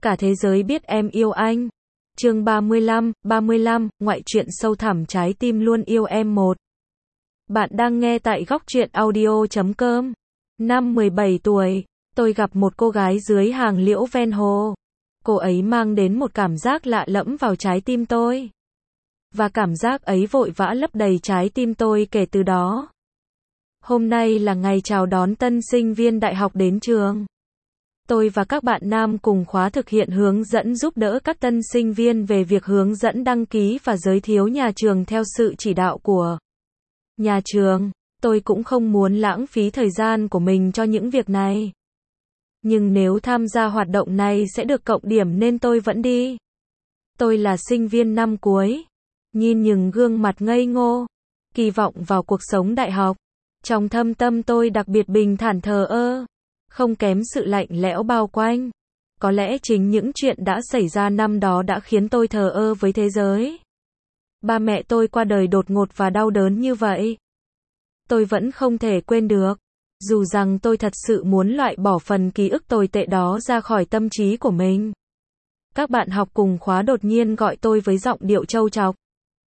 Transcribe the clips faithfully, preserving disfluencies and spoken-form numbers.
Cả thế giới biết em yêu anh. Chương ba mươi lăm, ba mươi lăm, ngoại truyện sâu thẳm trái tim luôn yêu em một. Bạn đang nghe tại góc truyện audio chấm com. Năm mười bảy tuổi, tôi gặp một cô gái dưới hàng liễu ven hồ. Cô ấy mang đến một cảm giác lạ lẫm vào trái tim tôi. Và cảm giác ấy vội vã lấp đầy trái tim tôi kể từ đó. Hôm nay là ngày chào đón tân sinh viên đại học đến trường. Tôi và các bạn nam cùng khóa thực hiện hướng dẫn giúp đỡ các tân sinh viên về việc hướng dẫn đăng ký và giới thiệu nhà trường theo sự chỉ đạo của nhà trường. Tôi cũng không muốn lãng phí thời gian của mình cho những việc này. Nhưng nếu tham gia hoạt động này sẽ được cộng điểm nên tôi vẫn đi. Tôi là sinh viên năm cuối. Nhìn những gương mặt ngây ngô, kỳ vọng vào cuộc sống đại học. Trong thâm tâm tôi đặc biệt bình thản thờ ơ. Không kém sự lạnh lẽo bao quanh. Có lẽ chính những chuyện đã xảy ra năm đó đã khiến tôi thờ ơ với thế giới. Ba mẹ tôi qua đời đột ngột và đau đớn như vậy. Tôi vẫn không thể quên được. Dù rằng tôi thật sự muốn loại bỏ phần ký ức tồi tệ đó ra khỏi tâm trí của mình. Các bạn học cùng khóa đột nhiên gọi tôi với giọng điệu trâu trọc.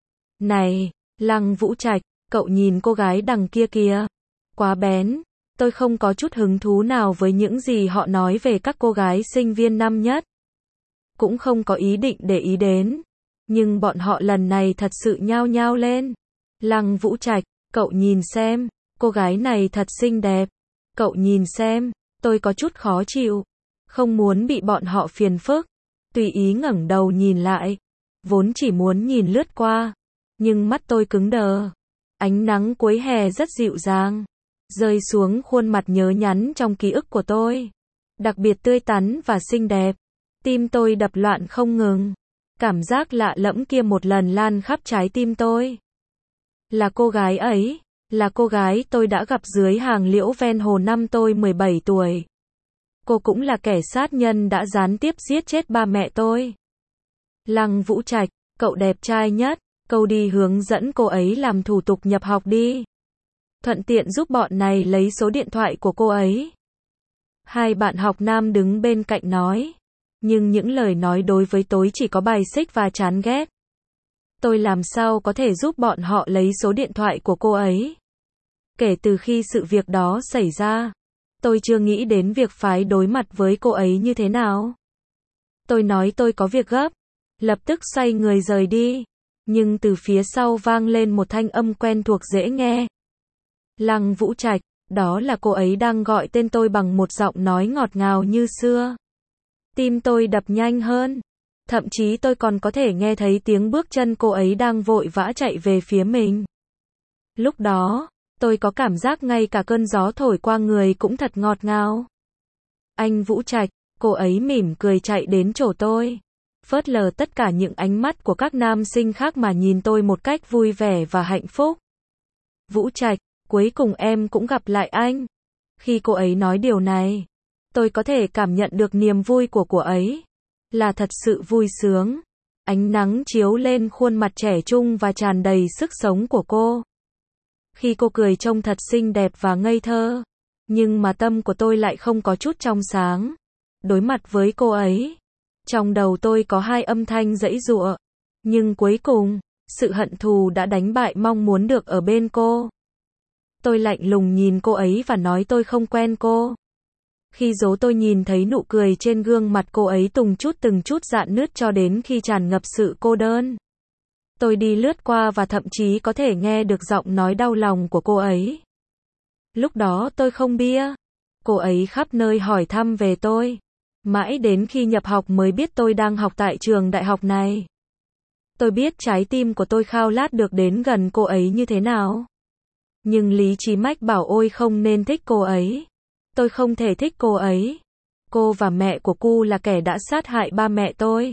Này, Lăng Vũ Trạch, cậu nhìn cô gái đằng kia kìa. Quá bén. Tôi không có chút hứng thú nào với những gì họ nói về các cô gái sinh viên năm nhất. Cũng không có ý định để ý đến. Nhưng bọn họ lần này thật sự nhao nhao lên. Lăng Vũ Trạch, cậu nhìn xem, cô gái này thật xinh đẹp. Cậu nhìn xem, tôi có chút khó chịu. Không muốn bị bọn họ phiền phức. Tùy ý ngẩng đầu nhìn lại. Vốn chỉ muốn nhìn lướt qua. Nhưng mắt tôi cứng đờ. Ánh nắng cuối hè rất dịu dàng. Rơi xuống khuôn mặt nhớ nhắn trong ký ức của tôi. Đặc biệt tươi tắn và xinh đẹp. Tim tôi đập loạn không ngừng. Cảm giác lạ lẫm kia một lần lan khắp trái tim tôi. Là cô gái ấy. Là cô gái tôi đã gặp dưới hàng liễu ven hồ năm tôi mười bảy tuổi. Cô cũng là kẻ sát nhân đã gián tiếp giết chết ba mẹ tôi. Lăng Vũ Trạch, cậu đẹp trai nhất. Cậu đi hướng dẫn cô ấy làm thủ tục nhập học đi. Thuận tiện giúp bọn này lấy số điện thoại của cô ấy. Hai bạn học nam đứng bên cạnh nói. Nhưng những lời nói đối với tôi chỉ có bài xích và chán ghét. Tôi làm sao có thể giúp bọn họ lấy số điện thoại của cô ấy. Kể từ khi sự việc đó xảy ra, tôi chưa nghĩ đến việc phải đối mặt với cô ấy như thế nào. Tôi nói tôi có việc gấp. Lập tức xoay người rời đi. Nhưng từ phía sau vang lên một thanh âm quen thuộc dễ nghe. Lăng Vũ Trạch, đó là cô ấy đang gọi tên tôi bằng một giọng nói ngọt ngào như xưa. Tim tôi đập nhanh hơn. Thậm chí tôi còn có thể nghe thấy tiếng bước chân cô ấy đang vội vã chạy về phía mình. Lúc đó, tôi có cảm giác ngay cả cơn gió thổi qua người cũng thật ngọt ngào. Anh Vũ Trạch, cô ấy mỉm cười chạy đến chỗ tôi. Phớt lờ tất cả những ánh mắt của các nam sinh khác mà nhìn tôi một cách vui vẻ và hạnh phúc. Vũ Trạch, cuối cùng em cũng gặp lại anh. Khi cô ấy nói điều này, tôi có thể cảm nhận được niềm vui của cô ấy. Là thật sự vui sướng. Ánh nắng chiếu lên khuôn mặt trẻ trung và tràn đầy sức sống của cô. Khi cô cười trông thật xinh đẹp và ngây thơ. Nhưng mà tâm của tôi lại không có chút trong sáng. Đối mặt với cô ấy, trong đầu tôi có hai âm thanh giãy giụa. Nhưng cuối cùng, sự hận thù đã đánh bại mong muốn được ở bên cô. Tôi lạnh lùng nhìn cô ấy và nói tôi không quen cô. Khi dỗ tôi nhìn thấy nụ cười trên gương mặt cô ấy từng chút từng chút rạn nứt cho đến khi tràn ngập sự cô đơn. Tôi đi lướt qua và thậm chí có thể nghe được giọng nói đau lòng của cô ấy. Lúc đó tôi không bia. Cô ấy khắp nơi hỏi thăm về tôi. Mãi đến khi nhập học mới biết tôi đang học tại trường đại học này. Tôi biết trái tim của tôi khao khát được đến gần cô ấy như thế nào. Nhưng lý trí mách bảo ôi không nên thích cô ấy. Tôi không thể thích cô ấy. Cô và mẹ của cô là kẻ đã sát hại ba mẹ tôi.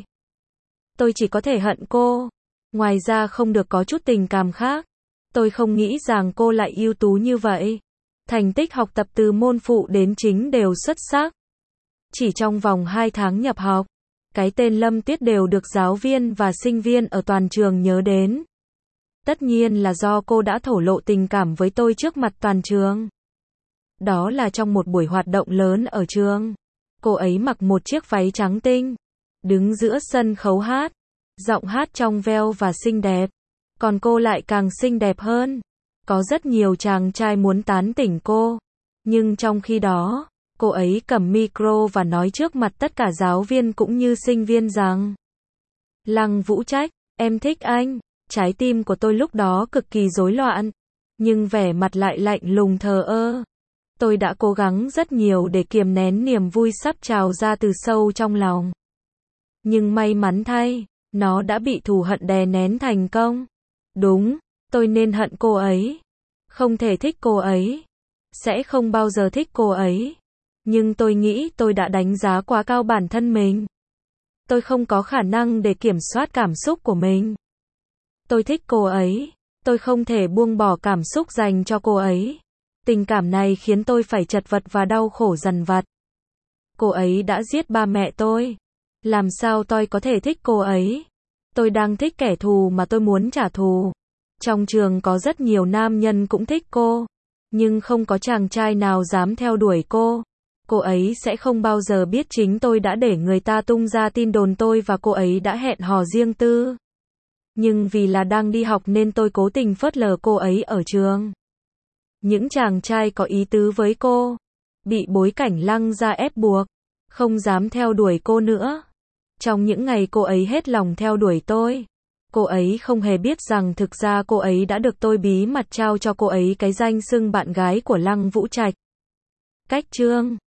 Tôi chỉ có thể hận cô. Ngoài ra không được có chút tình cảm khác. Tôi không nghĩ rằng cô lại ưu tú như vậy. Thành tích học tập từ môn phụ đến chính đều xuất sắc. Chỉ trong vòng hai tháng nhập học, cái tên Lâm Tuyết đều được giáo viên và sinh viên ở toàn trường nhớ đến. Tất nhiên là do cô đã thổ lộ tình cảm với tôi trước mặt toàn trường. Đó là trong một buổi hoạt động lớn ở trường. Cô ấy mặc một chiếc váy trắng tinh, đứng giữa sân khấu hát. Giọng hát trong veo và xinh đẹp. Còn cô lại càng xinh đẹp hơn. Có rất nhiều chàng trai muốn tán tỉnh cô. Nhưng trong khi đó, cô ấy cầm micro và nói trước mặt tất cả giáo viên cũng như sinh viên rằng: Lăng Vũ Trạch, em thích anh. Trái tim của tôi lúc đó cực kỳ rối loạn. Nhưng vẻ mặt lại lạnh lùng thờ ơ. Tôi đã cố gắng rất nhiều để kiềm nén niềm vui sắp trào ra từ sâu trong lòng. Nhưng may mắn thay, nó đã bị thù hận đè nén thành công. Đúng, tôi nên hận cô ấy. Không thể thích cô ấy. Sẽ không bao giờ thích cô ấy. Nhưng tôi nghĩ tôi đã đánh giá quá cao bản thân mình. Tôi không có khả năng để kiểm soát cảm xúc của mình. Tôi thích cô ấy. Tôi không thể buông bỏ cảm xúc dành cho cô ấy. Tình cảm này khiến tôi phải chật vật và đau khổ dằn vặt. Cô ấy đã giết ba mẹ tôi. Làm sao tôi có thể thích cô ấy? Tôi đang thích kẻ thù mà tôi muốn trả thù. Trong trường có rất nhiều nam nhân cũng thích cô. Nhưng không có chàng trai nào dám theo đuổi cô. Cô ấy sẽ không bao giờ biết chính tôi đã để người ta tung ra tin đồn tôi và cô ấy đã hẹn hò riêng tư. Nhưng vì là đang đi học nên tôi cố tình phớt lờ cô ấy ở trường. Những chàng trai có ý tứ với cô, bị bối cảnh Lăng gia ép buộc, không dám theo đuổi cô nữa. Trong những ngày cô ấy hết lòng theo đuổi tôi, cô ấy không hề biết rằng thực ra cô ấy đã được tôi bí mật trao cho cô ấy cái danh xưng bạn gái của Lăng Vũ Trạch. Cách chương